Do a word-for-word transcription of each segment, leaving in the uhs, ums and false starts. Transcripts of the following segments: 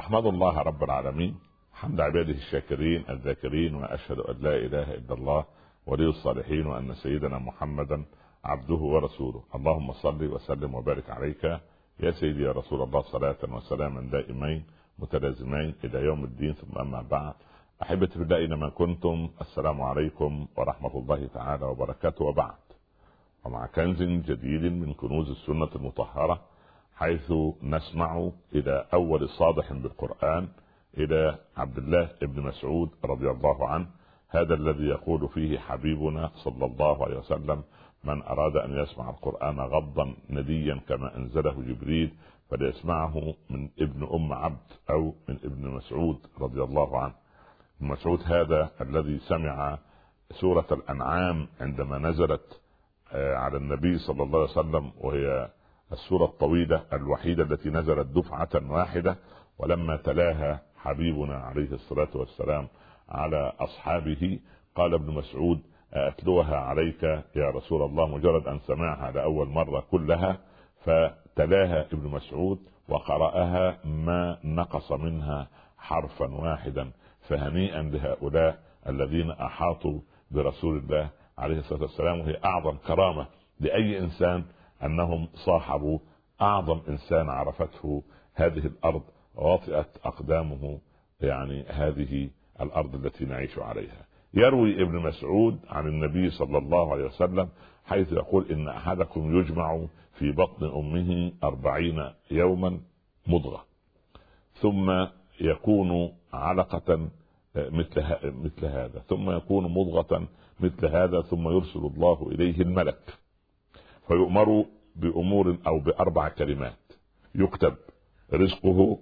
أحمد الله رب العالمين حمد عباده الشاكرين الذاكرين، وأشهد أن لا إله إلا الله ولي الصالحين، وأن سيدنا محمدا عبده ورسوله. اللهم صل وسلم وبارك عليك يا سيدي يا رسول الله، صلاة وسلاما دائمين متلازمين إلى يوم الدين. ثم أما بعد، أحبتي في الله أينما كنتم، السلام عليكم ورحمة الله تعالى وبركاته. وبعد، ومع كنز جديد من كنوز السنة المطهرة، حيث نسمع إلى أول صادح بالقرآن، إلى عبد الله بن مسعود رضي الله عنه، هذا الذي يقول فيه حبيبنا صلى الله عليه وسلم: من أراد أن يسمع القرآن غضا نديا كما أنزله جبريل فليسمعه من ابن أم عبد أو من ابن مسعود رضي الله عنه. ابن مسعود هذا الذي سمع سورة الأنعام عندما نزلت على النبي صلى الله عليه وسلم، وهي السورة الطويلة الوحيدة التي نزلت دفعة واحدة، ولما تلاها حبيبنا عليه الصلاة والسلام على أصحابه قال ابن مسعود: أتلوها عليك يا رسول الله، مجرد أن سمعها لأول مرة كلها، فتلاها ابن مسعود وقرأها ما نقص منها حرفا واحدا. فهنيئا لهؤلاء الذين أحاطوا برسول الله عليه الصلاة والسلام، وهي أعظم كرامة لأي إنسان أنهم صاحبوا أعظم إنسان عرفته هذه الأرض ووطئت أقدامه، يعني هذه الأرض التي نعيش عليها. يروي ابن مسعود عن النبي صلى الله عليه وسلم حيث يقول: إن أحدكم يجمع في بطن أمه أربعين يوما مضغة، ثم يكون علقة مثل مثل هذا، ثم يكون مضغة مثل هذا، ثم يرسل الله إليه الملك فيؤمر بأمور أو بأربع كلمات: يكتب رزقه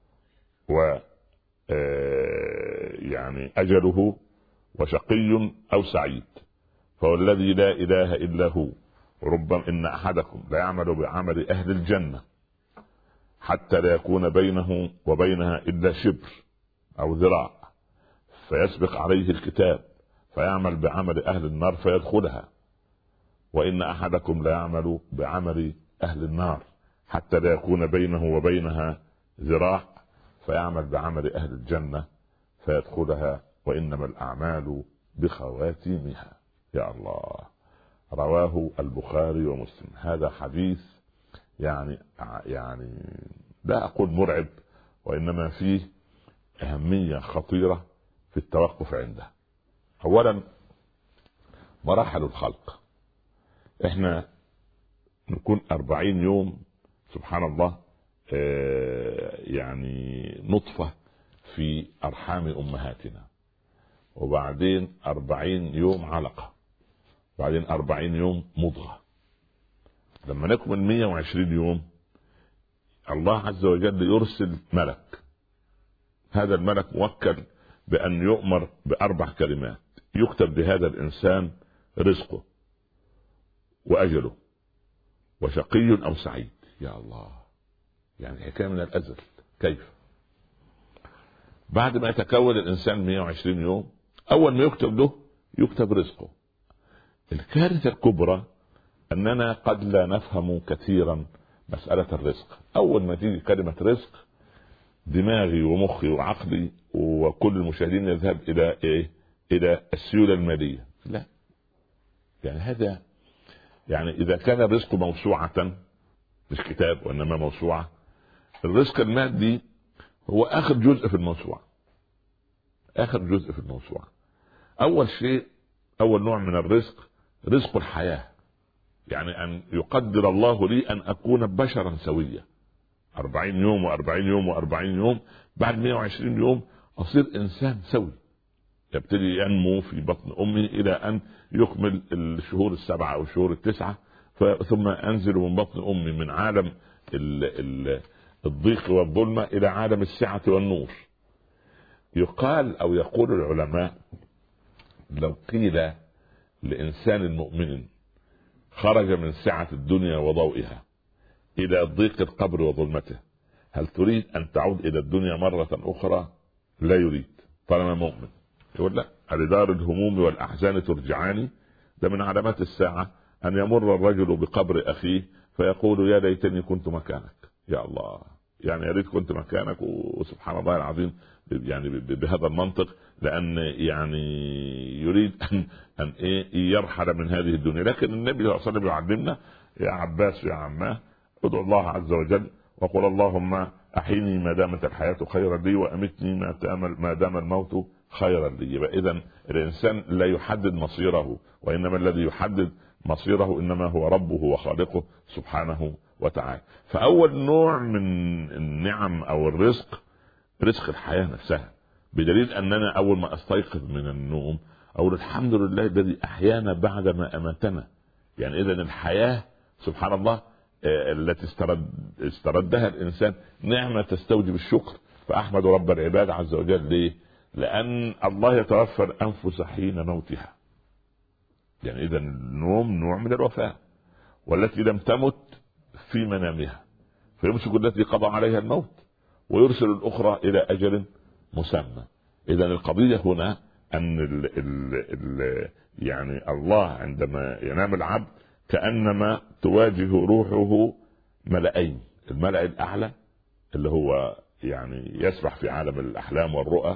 و يعني أجله وشقي أو سعيد. فوالذي لا إله إلا هو، ربما إن أحدكم لا يعمل بعمل أهل الجنة حتى لا يكون بينه وبينها إلا شبر أو ذراع، فيسبق عليه الكتاب فيعمل بعمل أهل النار فيدخلها. وإن أحدكم لا يعمل بعمل أهل النار حتى لا يكون بينه وبينها ذراع، فيعمل بعمل أهل الجنة فيدخلها. وإنما الأعمال بخواتيمها. يا الله، رواه البخاري ومسلم. هذا حديث يعني يعني لا أقول مرعب، وإنما فيه أهمية خطيرة في التوقف عنده. أولا، مراحل الخلق. إحنا نكون أربعين يوم سبحان الله يعني نطفة في أرحام أمهاتنا، وبعدين أربعين يوم علقة، بعدين أربعين يوم مضغة. لما نكمل مية وعشرين يوم الله عز وجل يرسل ملك. هذا الملك موكل بأن يؤمر بأربع كلمات: يكتب لهذا الإنسان رزقه وأجله وشقي أو سعيد. يا الله، يعني حكاية من الأزل. كيف؟ بعد ما يتكون الإنسان مية وعشرين يوم، أول ما يكتب له يكتب رزقه. الكارثة الكبرى أننا قد لا نفهم كثيرا مسألة الرزق. أول ما تيجي كلمة رزق، دماغي ومخي وعقلي وكل المشاهدين يذهب إلى إيه؟ إلى السيولة المالية. لا، يعني هذا يعني إذا كان الرزق موسوعة مش كتاب وإنما موسوعة، الرزق المادي هو آخر جزء في الموسوعة. آخر جزء في الموسوعة. أول شيء، أول نوع من الرزق رزق الحياة، يعني أن يقدر الله لي أن أكون بشرا سويا. أربعين يوم وأربعين يوم وأربعين يوم، بعد مية وعشرين يوم أصير إنسان سوي، يبتدي ينمو في بطن أمي إلى أن يكمل الشهور السبعة أو الشهور التسعة، ثم أنزل من بطن أمي من عالم ال ال الضيق والظلمة إلى عالم السعة والنور. يقال أو يقول العلماء: لو قيل لإنسان مؤمن خرج من سعة الدنيا وضوئها إلى ضيق القبر وظلمته، هل تريد أن تعود إلى الدنيا مرة أخرى؟ لا يريد، طالما مؤمن. يقول: لا، لدار الهموم والأحزان ترجعاني. ده من علامات الساعة أن يمر الرجل بقبر أخيه فيقول: يا ليتني كنت مكانك. يا الله، يعني يا ريت كنت مكانك، وسبحان الله العظيم يعني بهذا المنطق، لان يعني يريد ان ان ايه يرحل من هذه الدنيا. لكن النبي صلى الله عليه وسلم يعلمنا يا عباس يا عماه ادعو الله عز وجل وقل اللهم احيني ما دامت الحياه خيرا لي وامتني ما دام الموت خيرا لي. اذا الانسان لا يحدد مصيره، وانما الذي يحدد مصيره انما هو ربه وخالقه سبحانه وتعالى. فاول نوع من النعم او الرزق رزق الحياه نفسها، بدليل اننا اول ما استيقظ من النوم اقول الحمد لله الذي احيانا بعد ما اماتنا. يعني اذا الحياه سبحان الله التي استرد استردها الانسان نعمه تستوجب الشكر. فاحمد رب العباد عز وجل. ليه؟ لان الله يتوفى الانفس حين موتها. يعني اذا النوم نوع من الوفاه، والتي لم تمت في منامها فيمسك التي قضى عليها الموت ويرسل الاخرى الى اجل مسمى. اذا القضيه هنا ان ال ال ال يعني الله عندما ينام العبد كانما تواجه روحه ملأين، الملأ الاعلى اللي هو يعني يسبح في عالم الاحلام والرؤى،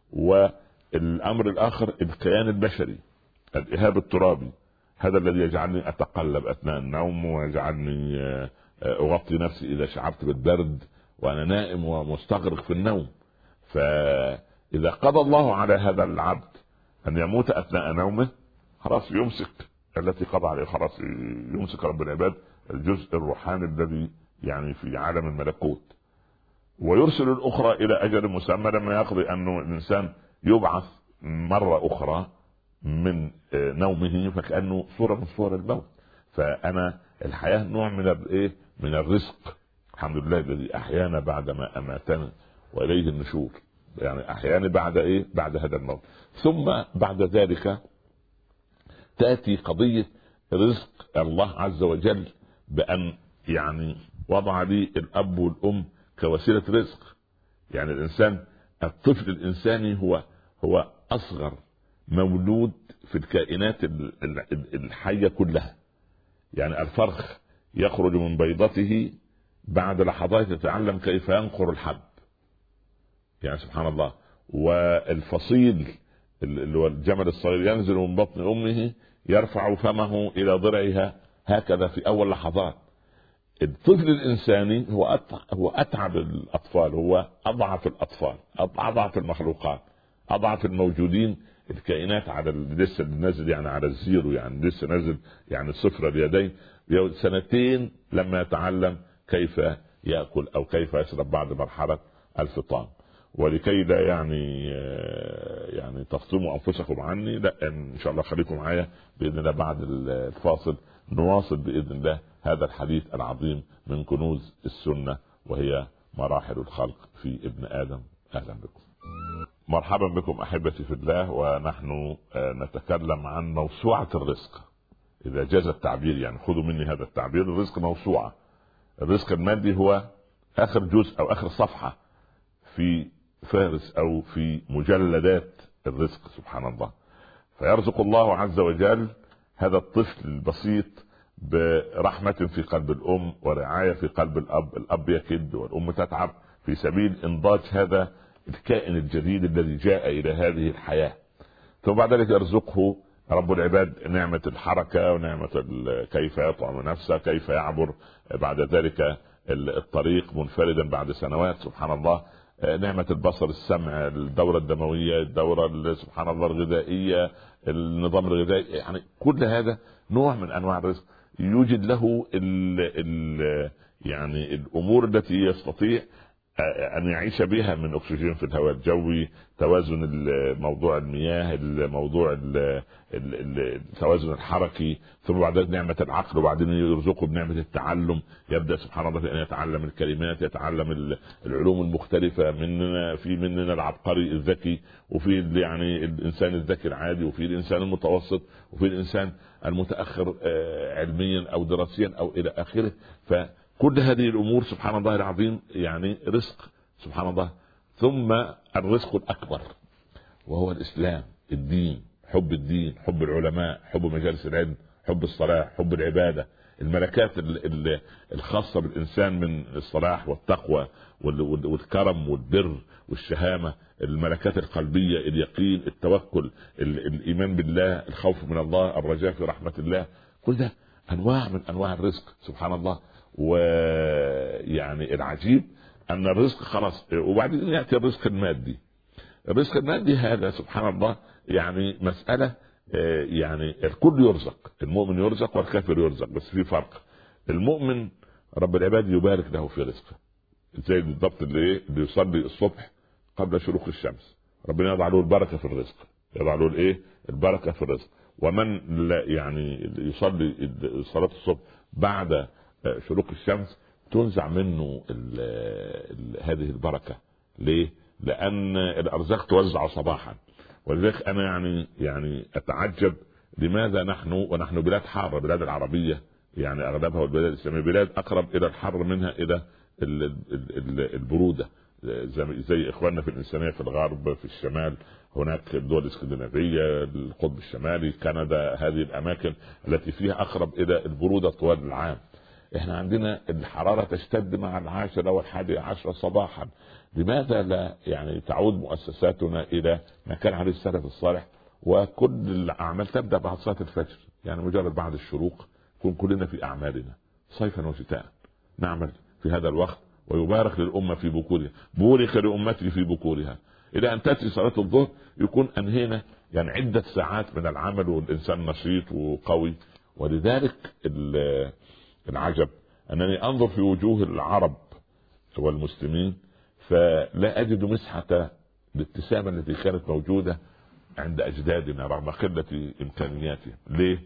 والامر الاخر الكيان البشري الإهاب الترابي، هذا الذي يجعلني أتقلب أثناء النوم ويجعلني أغطي نفسي إذا شعرت بالبرد وأنا نائم ومستغرق في النوم. فإذا قضى الله على هذا العبد أن يموت أثناء نومه خلاص يمسك التي قضى عليه، خلاص يمسك رب العباد الجزء الروحاني الذي يعني في عالم الملكوت، ويرسل الأخرى إلى أجل مسمى لما يقضي أنه الإنسان يبعث مرة أخرى من نومه فكأنه صورة من صور الموت. فأنا الحياة نوع من الايه من الرزق. الحمد لله الذي أحيانا بعد ما أماتنا وإليه النشور. يعني أحيانا بعد إيه بعد هذا الموت. ثم بعد ذلك تأتي قضية رزق الله عز وجل بأن يعني وضع لي الأب والأم كوسيلة رزق. يعني الإنسان الطفل الإنساني هو هو أصغر مولود في الكائنات الحية كلها. يعني الفرخ يخرج من بيضته بعد لحظات يتعلم كيف ينقر الحب، يعني سبحان الله. والفصيل اللي هو الجمل الصغير ينزل من بطن أمه يرفع فمه إلى ضرعها هكذا في أول لحظات. الطفل الإنساني هو هو أتعب الأطفال، هو أضعف الأطفال، أضعف المخلوقات، أضعف الموجودين الكائنات على لسه نازل يعني على الزيرو، يعني لسه نازل يعني صفر اليدين سنتين لما يتعلم كيف يأكل أو كيف يشرب بعد مرحلة الفطام. ولكي لا يعني يعني تفطموا أنفسكم عني، لا إن شاء الله خليكم معايا بإذن الله بعد الفاصل نواصل بإذن الله هذا الحديث العظيم من كنوز السنة وهي مراحل الخلق في ابن آدم. أهلا بكم، مرحبا بكم أحبتي في الله. ونحن نتكلم عن موسوعة الرزق إذا جاز التعبير، يعني خذوا مني هذا التعبير. الرزق موسوعة. الرزق المادي هو آخر جزء أو آخر صفحة في فارس أو في مجلدات الرزق سبحان الله. فيرزق الله عز وجل هذا الطفل البسيط برحمة في قلب الأم ورعاية في قلب الأب. الأب يكد والأم تتعب في سبيل إنضاج هذا الكائن الجديد الذي جاء إلى هذه الحياة. ثم بعد ذلك يرزقه رب العباد نعمة الحركة ونعمة كيف يطعم نفسه، كيف يعبر بعد ذلك الطريق منفردا بعد سنوات سبحان الله. نعمة البصر، السمع، الدورة الدموية، الدورة سبحان الله الغذائية، النظام الغذائي، يعني كل هذا نوع من أنواع الرزق. يوجد له ال ال يعني الأمور التي يستطيع أن يعيش بها من أكسجين في الهواء الجوي، توازن موضوع المياه، الموضوع التوازن الحركي. ثم بعد ذلك نعمة العقل، وبعدين يرزقه بنعمة التعلم. يبدأ سبحان الله أن يتعلم الكلمات، يتعلم العلوم المختلفة. مننا في مننا العبقري الذكي، وفي يعني الإنسان الذكي العادي، وفي الإنسان المتوسط، وفي الإنسان المتأخر علميا أو دراسيا أو إلى آخره. ف كل هذه الأمور سبحان الله العظيم يعني رزق سبحان الله. ثم الرزق الأكبر وهو الإسلام، الدين، حب الدين، حب العلماء، حب مجالس العلم، حب الصلاة، حب العبادة. الملكات الخاصة بالإنسان من الصلاح والتقوى والكرم والبر والشهامة، الملكات القلبية، اليقين، التوكل، الإيمان بالله، الخوف من الله، الرجاء في رحمة الله. كل ده أنواع من أنواع الرزق سبحان الله. ويعني العجيب أن الرزق خلاص، وبعدين يأتي الرزق المادي. الرزق المادي هذا سبحان الله يعني مسألة، يعني الكل يرزق، المؤمن يرزق والكافر يرزق، بس في فرق. المؤمن رب العباد يبارك له في رزقه، زي بالضبط اللي ايه اللي يصلي الصبح قبل شروق الشمس، ربنا يضع له البركة في الرزق، يضع له الايه البركة في الرزق. ومن لا يعني يصلي صلاة الصبح بعد شروق الشمس تنزع منه ال ال هذه البركة. ليه؟ لأن الأرزاق توزع صباحا. ولذلك أنا يعني يعني أتعجب لماذا نحن ونحن بلاد حارة، بلاد العربية يعني أغلبها والبلاد الإسلامية بلاد أقرب إلى الحر منها إلى البرودة، زي, زي إخواننا في الإنسانية في الغرب، في الشمال هناك الدول الاسكندنافية، القطب الشمالي، كندا، هذه الأماكن التي فيها أقرب إلى البرودة طوال العام. إحنا عندنا الحرارة تشتد مع العاشرة والحادي عشر صباحا. لماذا لا يعني تعود مؤسساتنا إلى ما كان عليه السلف الصالح، وكل الأعمال تبدأ بعد صلاة الفجر، يعني مجرد بعد الشروق نكون كلنا في أعمالنا صيفا وشتاء نعمل في هذا الوقت، ويبارك للأمة في بكورها، بورك لأمتي في بكورها، إلى أن تأتي صلاة الظهر يكون أنهينا يعني عدة ساعات من العمل والإنسان نشيط وقوي. ولذلك العجب أنني أنظر في وجوه العرب والمسلمين فلا أجد مسحة الابتسامة التي كانت موجودة عند أجدادنا رغم قلة إمكانياتهم. ليه؟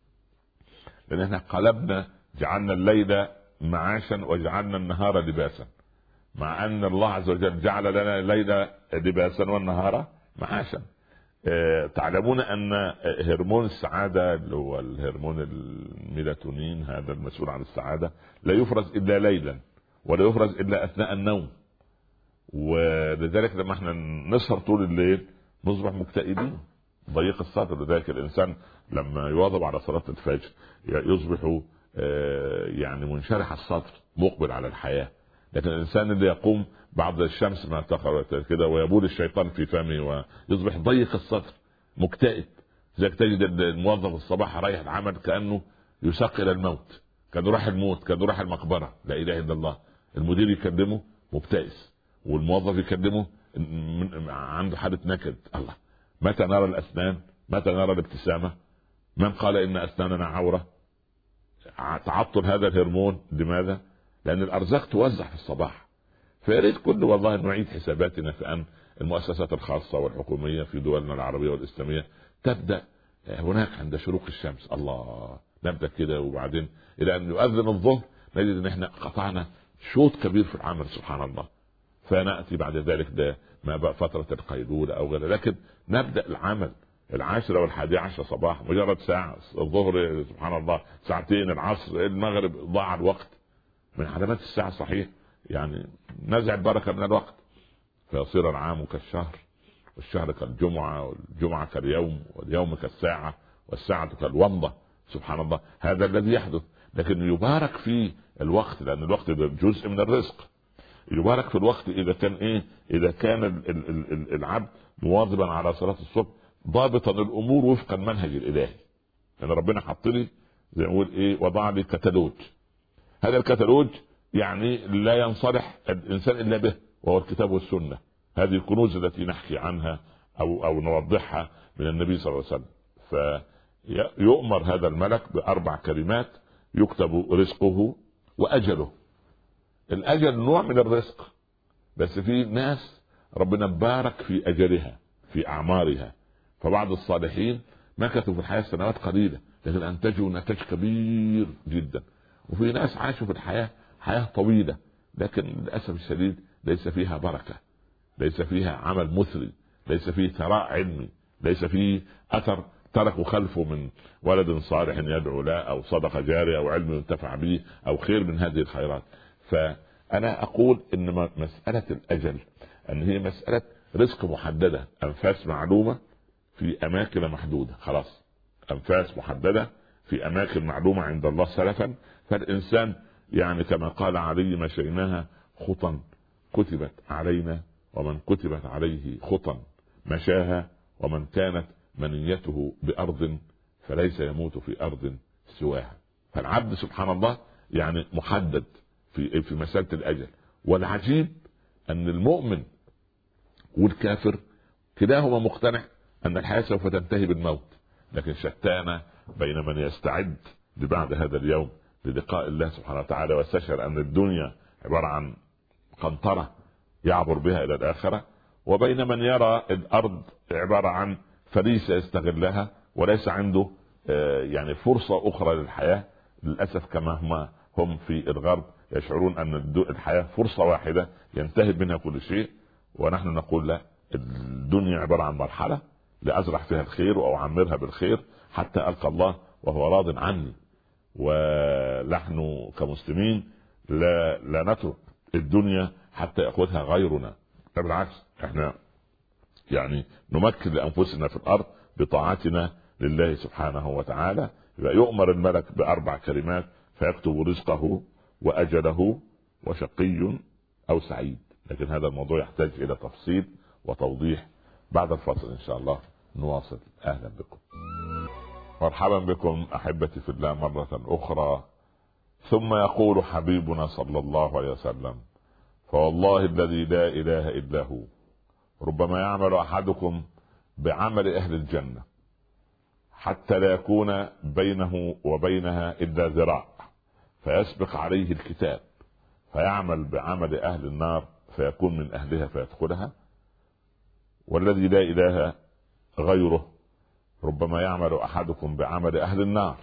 لأن احنا قلبنا، جعلنا الليل معاشا وجعلنا النهار لباسا، مع أن الله عز وجل جعل لنا الليل لباسا والنهار معاشا. اه تعلمون أن هرمون السعادة اللي هو الهرمون الميلاتونين هذا المسؤول عن السعادة لا يفرز إلا ليلا ولا يفرز إلا أثناء النوم. ولذلك لما احنا نسهر طول الليل نصبح مكتئبين ضيق الصدر. لذلك الإنسان لما يواظب على صلاة الفجر يصبح اه يعني منشرح الصدر مقبل على الحياة. لكن الإنسان اللي يقوم بعد الشمس ما تخرج كده ويبول الشيطان في فمه ويصبح ضيق الصدر مكتئب. لذلك تجد الموظف الصباح رايح العمل كأنه يساق إلى الموت، كأنه راح الموت، كأنه راح المقبرة، لا إله إلا الله. المدير يكلمه مبتئس والموظف يكلمه عنده حالة نكد. الله، متى نرى الأسنان؟ متى نرى الابتسامة؟ من قال إن أسناننا عورة؟ تعطل هذا الهرمون. لماذا؟ لأن الأرزاق توزع في الصباح. فياريت كل والله نعيد حساباتنا في أن المؤسسات الخاصة والحكومية في دولنا العربية والإسلامية تبدأ هناك عند شروق الشمس، الله نبدأ كده، وبعدين إلى أن يؤذن الظهر نجد أن احنا قطعنا شوط كبير في العمل سبحان الله. فنأتي بعد ذلك ده ما بقى فترة القيلولة أو غيره، لكن نبدأ العمل العاشرة والحادي عشر صباح، مجرد ساعة الظهر سبحان الله، ساعتين العصر المغرب، ضاع الوقت. من علامات الساعة صحيح يعني نزع البركة من الوقت، فيصير العام كالشهر والشهر كالجمعة والجمعة كاليوم واليوم كالساعة والساعة كالومضة. سبحان الله هذا الذي يحدث. لكن يبارك في الوقت لأن الوقت ده جزء من الرزق. يبارك في الوقت إذا كان إيه إذا كان ال ال ال العبد مواظبا على صلاة الصبح ضابطا الأمور وفق المنهج الإلهي. يعني ربنا حط لي زي ما نقول إيه وضع لي كتالوج. هذا الكتالوج يعني لا ينصلح الإنسان إلا به، وهو الكتاب والسنة. هذه الكنوز التي نحكي عنها أو أو نوضحها من النبي صلى الله عليه وسلم. فيؤمر هذا الملك بأربع كلمات يكتب رزقه وأجله. الأجل نوع من الرزق، بس في ناس ربنا بارك في أجلها في أعمارها. فبعض الصالحين مكثوا في الحياة سنوات قليلة لكن أنتجوا نتاج كبير جدا. وفي ناس عاشوا في الحياة حياة طويلة لكن للأسف الشديد ليس فيها بركة، ليس فيها عمل مثري، ليس فيه ثراء علمي، ليس فيه أثر تركوا خلفه من ولد صالح يدعو له أو صدقة جارية أو علم ينتفع به أو خير من هذه الخيرات. فأنا أقول إن مسألة الأجل أن هي مسألة رزق محددة، أنفاس معلومة في أماكن محدودة، خلاص أنفاس محددة في أماكن معلومة عند الله سلفا، فالإنسان يعني كما قال علي: مشيناها خطا كتبت علينا، ومن كتبت عليه خطا مشاها، ومن كانت منيته بأرض فليس يموت في أرض سواها. فالعبد سبحان الله يعني محدد في في مسألة الأجل. والعجيب أن المؤمن والكافر كلاهما مقتنع أن الحياة سوف تنتهي بالموت، لكن شتان بين من يستعد لبعد هذا اليوم للقاء الله سبحانه وتعالى ويستشعر أن الدنيا عبارة عن قنطرة يعبر بها إلى الآخرة، وبين من يرى الأرض عبارة عن فريسة يستغلها وليس عنده يعني فرصة أخرى للحياة. للأسف كما هم هم في الغرب يشعرون أن الحياة فرصة واحدة ينتهي منها كل شيء، ونحن نقول لا، الدنيا عبارة عن مرحلة لأزرع فيها الخير وأعمرها بالخير حتى ألقى الله وهو راض عني. ونحن كمسلمين لا, لا نترك الدنيا حتى يأخذها غيرنا، بالعكس احنا يعني نمكن لأنفسنا في الأرض بطاعتنا لله سبحانه وتعالى. يؤمر الملك بأربع كلمات فيكتب رزقه وأجله وشقي أو سعيد، لكن هذا الموضوع يحتاج إلى تفصيل وتوضيح. بعد الفصل إن شاء الله نواصل. أهلا بكم، مرحبا بكم أحبتي في الله مرة أخرى. ثم يقول حبيبنا صلى الله عليه وسلم: فوالله الذي لا إله إلا هو ربما يعمل أحدكم بعمل أهل الجنة حتى لا يكون بينه وبينها إلا ذراع، فيسبق عليه الكتاب فيعمل بعمل أهل النار فيكون من أهلها فيدخلها. والذي لا إله غيره ربما يعمل أحدكم بعمل أهل النار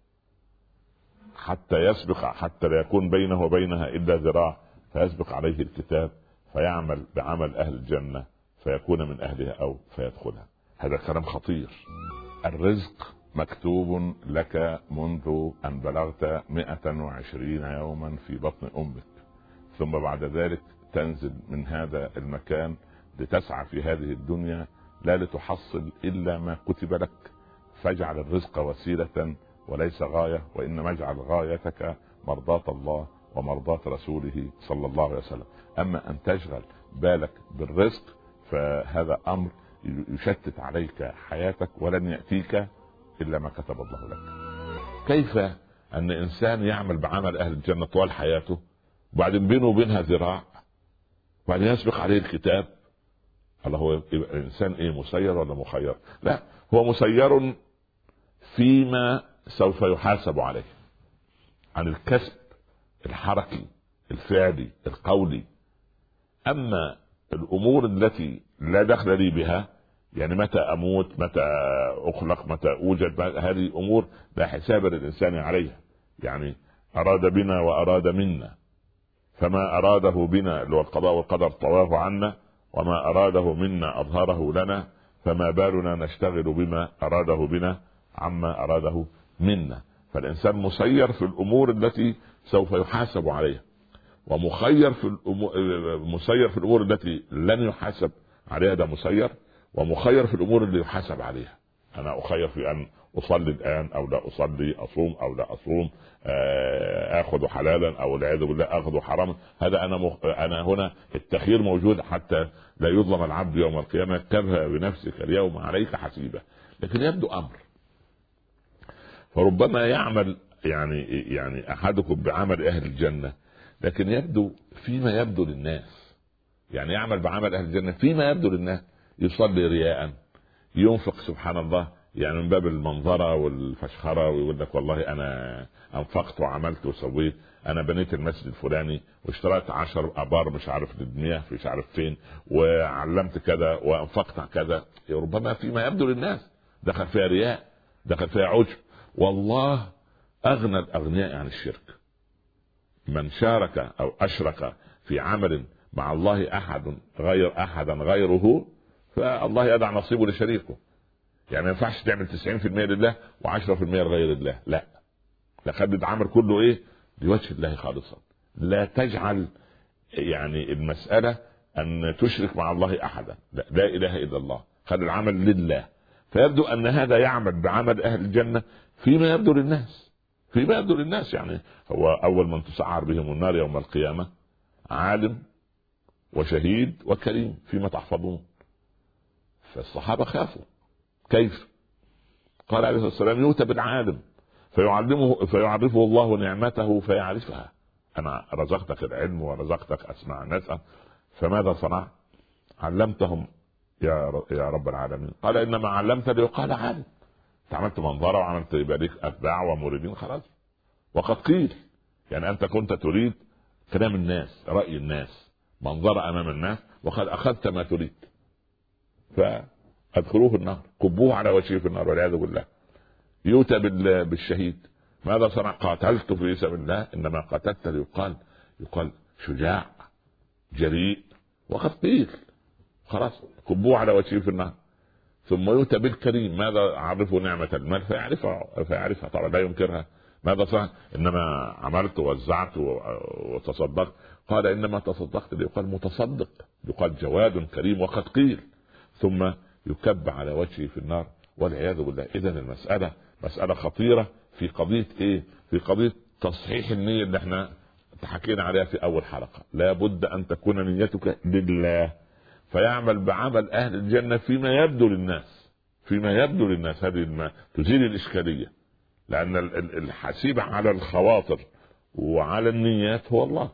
حتى يسبق حتى لا يكون بينه وبينها إلا ذراع، فيسبق عليه الكتاب فيعمل بعمل أهل الجنة فيكون من أهلها أو فيدخلها. هذا كلام خطير. الرزق مكتوب لك منذ أن بلغت مئة وعشرين يوما في بطن أمك، ثم بعد ذلك تنزل من هذا المكان لتسعى في هذه الدنيا لا لتحصل إلا ما كتب لك. فاجعل الرزق وسيلة وليس غاية، وإنما اجعل غايتك مرضاة الله ومرضاة رسوله صلى الله عليه وسلم. أما أن تشغل بالك بالرزق فهذا أمر يشتت عليك حياتك ولن يأتيك إلا ما كتب الله لك. كيف أن إنسان يعمل بعمل أهل الجنة طوال حياته وبعدين بينه وبينها ذراع وبعدين يسبق عليه الكتاب؟ الله، هو الإنسان إيه، مسير ولا مخير؟ لا، هو مسير فيما سوف يحاسب عليه عن الكسب الحركي الفعلي القولي. أما الأمور التي لا دخل لي بها، يعني متى أموت، متى أخلق، متى أوجد، هذه أمور لا حساب للإنسان عليها. يعني أراد بنا وأراد منا، فما أراده بنا اللي هو القضاء والقدر طواه عنا، وما أراده منا أظهره لنا، فما بالنا نشتغل بما أراده بنا عما أراده منا. فالإنسان مسير في الأمور التي سوف يحاسب عليها، ومخير في الأمور مسير في الأمور التي لن يحاسب عليها، ده مسير، ومخير في الأمور اللي يحاسب عليها. أنا أخير في أن أصلي الآن أو لا أصلي، أصوم أو لا أصوم، أخذ حلالا أو والعياذ بالله أخذ حراما. هذا أنا مخ... أنا هنا التخيير موجود حتى لا يظلم العبد يوم القيامة. كفى بنفسك اليوم عليك حسيبة. لكن يبدو أمر، فربما يعمل يعني يعني أحدكم بعمل أهل الجنة، لكن يبدو فيما يبدو للناس، يعني يعمل بعمل أهل الجنة فيما يبدو للناس، يصلي رياء، ينفق سبحان الله يعني من باب المنظرة والفشخرة، ويقول لك والله أنا أنفقت وعملت وسويت، أنا بنيت المسجد الفلاني واشتريت عشر أبار مش عارف للمياه مش عارف فين، وعلمت كذا وأنفقت كذا. ربما فيما يبدو للناس دخل فيها رياء، دخل فيها عجب. والله أغنى الأغنياء عن الشرك. من شارك أو أشرك في عمل مع الله أحد غير أحدا غيره فالله يدع نصيبه لشريكه. يعني ما ينفعش تعمل تسعين في المية لله وعشرة في المية لغير الله، لا، لقد العمل كله إيه لوجه الله خالصا. لا تجعل يعني المسألة أن تشرك مع الله أحدا، لا, لا إله إلا الله. خلي العمل لله. فيبدو ان هذا يعمل بعمل اهل الجنه فيما يبدو للناس، فيما يبدو للناس. يعني هو اول من تسعر بهم النار يوم القيامه عالم وشهيد وكريم فيما تحفظون. فالصحابه خافوا. كيف؟ قال عليه الصلاه والسلام: يؤتى بالعالم فيعلمه فيعرفه الله نعمته فيعرفها. انا رزقتك العلم ورزقتك اسماع الناس، فماذا صنعت؟ علمتهم يا يا رب العالمين. قال: انما علمت ليقال عالم. عملت منظره وعملت يبقى ليك اتباع ومريدين، خلاص. وقد قيل، يعني انت كنت تريد كلام الناس، راي الناس، منظره امام الناس، وقد اخذت ما تريد. فادخلوه النار، كبوه على وجهه في النار والعياذ بالله. يؤتى بالشهيد: ماذا صنع؟ قاتلت في سبيل الله. انما قتلت ليقال يقال شجاع جريء. وقد قيل، خلاص كبوه على وجهه في النار. ثم يؤتى بالكريم: ماذا؟ عرفوا نعمة المال فيعرفها فيعرفها طبعا لا ينكرها. ماذا صنع؟ انما عملت ووزعت وتصدقت. قال: انما تصدقت ليقال متصدق، يقال جواد كريم. وقد قيل. ثم يكب على وجهه في النار والعياذ بالله. اذن المسألة مسألة خطيرة في قضية ايه؟ في قضية تصحيح النية اللي احنا تحكينا عليها في اول حلقة. لا بد ان تكون نيتك لله، فيعمل بعمل اهل الجنة فيما يبدو للناس، فيما يبدو للناس. هذه ما تزيل الاشكالية، لان الحسيب على الخواطر وعلى النيات هو الله.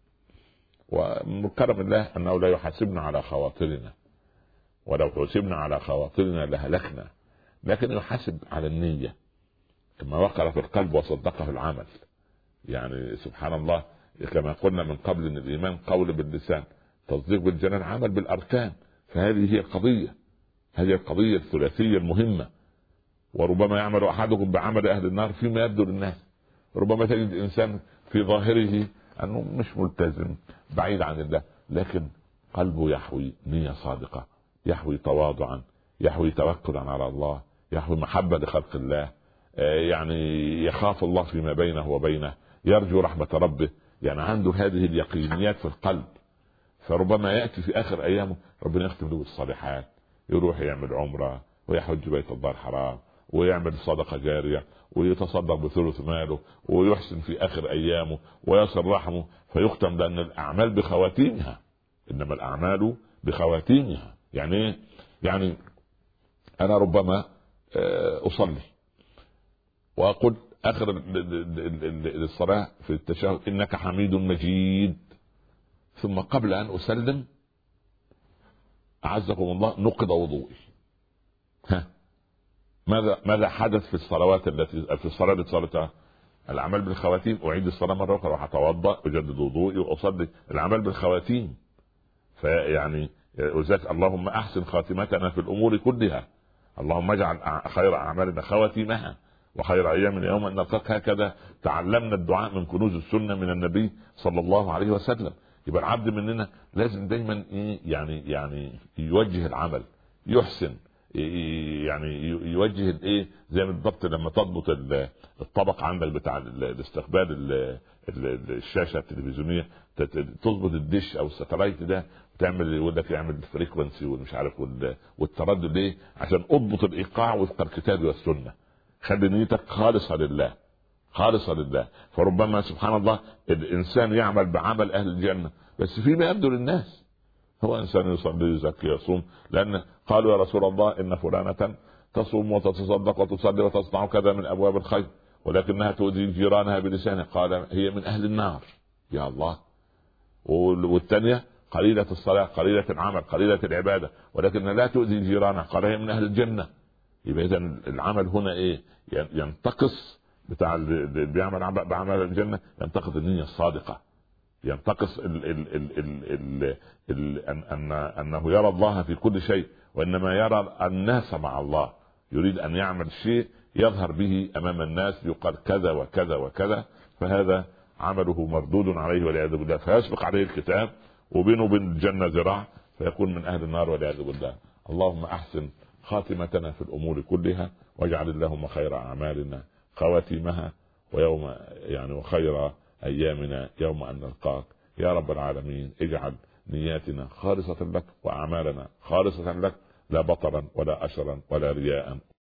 ومن كرم الله انه لا يحاسبنا على خواطرنا، ولو حسبنا على خواطرنا لهلكنا، لكن يحاسب على النية كما وقر في القلب وصدقه العمل. يعني سبحان الله، كما قلنا من قبل ان الايمان قول باللسان، تصديق بالجنان، عمل بالاركان. فهذه هي القضية، هذه القضية الثلاثية المهمة. وربما يعمل احدكم بعمل اهل النار فيما يبدو للناس. ربما تجد انسان في ظاهره انه مش ملتزم، بعيد عن الله، لكن قلبه يحوي نية صادقة، يحوي تواضعا، يحوي توكلا على الله، يحوي محبة لخلق الله، يعني يخاف الله فيما بينه وبينه، يرجو رحمة ربه. يعني عنده هذه اليقينيات في القلب. فربما يأتي في آخر أيامه ربنا يختم له بالصالحات، يروح يعمل عمرة ويحج بيت الله الحرام ويعمل صدقة جارية ويتصدق بثلث ماله ويحسن في آخر أيامه ويصل رحمه، فيختم. لأن الأعمال بخواتيمها، إنما الأعمال بخواتيمها. يعني يعني أنا ربما أصلي وأقول آخر الصلاة في التشهد: إنك حميد مجيد. ثم قبل أن أسلم أعزكم الله نقض وضوئي. ها ماذا ماذا حدث في الصلوات التي في الصلاة التي صلتها؟ الأعمال بالخواتيم. أعيد الصلاة مرة أخرى وأتوضأ وأجدد وضوئي وأصلي. الأعمال بالخواتيم. فيعني وذلك اللهم أحسن خاتمتنا في الأمور كلها، اللهم اجعل خير أعمالنا خواتيمها وخير أيامنا يوم أن نلقاك. هكذا تعلمنا الدعاء من كنوز السنة من النبي صلى الله عليه وسلم. يبقى العبد مننا لازم دايما ايه يعني يعني يوجه العمل، يحسن، يعني يوجه الايه زي بالضبط لما تضبط الطبق عندك بتاع الاستقبال الشاشه التلفزيونيه، تظبط الدش او الستلايت ده، تعمل يقول لك يعمل الفريكونسي والمش عارف والتردد ليه؟ عشان اضبط الايقاع وفق الكتاب والسنه. خلي نيتك خالصه لله، خالصا لله. فربما سبحان الله الانسان يعمل بعمل اهل الجنه بس فيما يبدو للناس. هو انسان يصلي يزكي يصوم، لان قالوا يا رسول الله ان فلانه تصوم وتتصدق وتصلي وتصنع كذا من ابواب الخير ولكنها تؤذي جيرانها بلسانها. قال هي من اهل النار. يا الله. والثانيه قليله الصلاه قليله العمل قليله العباده ولكنها لا تؤذي جيرانها. قال هي من اهل الجنه. يبقى اذا العمل هنا ايه؟ ينتقص بتاع اللي بيعمل بعمل الجنة، ينتقص النية الصادقة، ينتقص ال ال ال ال ال ال أن أن أنه يرى الله في كل شيء، وإنما يرى الناس مع الله. يريد أن يعمل شيء يظهر به أمام الناس يقال كذا وكذا وكذا، فهذا عمله مردود عليه والعياذ بالله، فيسبق عليه الكتاب وبينه وبين الجنة ذراع فيكون من أهل النار والعياذ بالله. اللهم أحسن خاتمتنا في الأمور كلها، واجعل اللهم خير أعمالنا خواتيمها، ويوم يعني وخير أيامنا يوم أن نلقاك يا رب العالمين. اجعل نياتنا خالصة لك وأعمالنا خالصة لك، لا بطرا ولا أشرا ولا رياء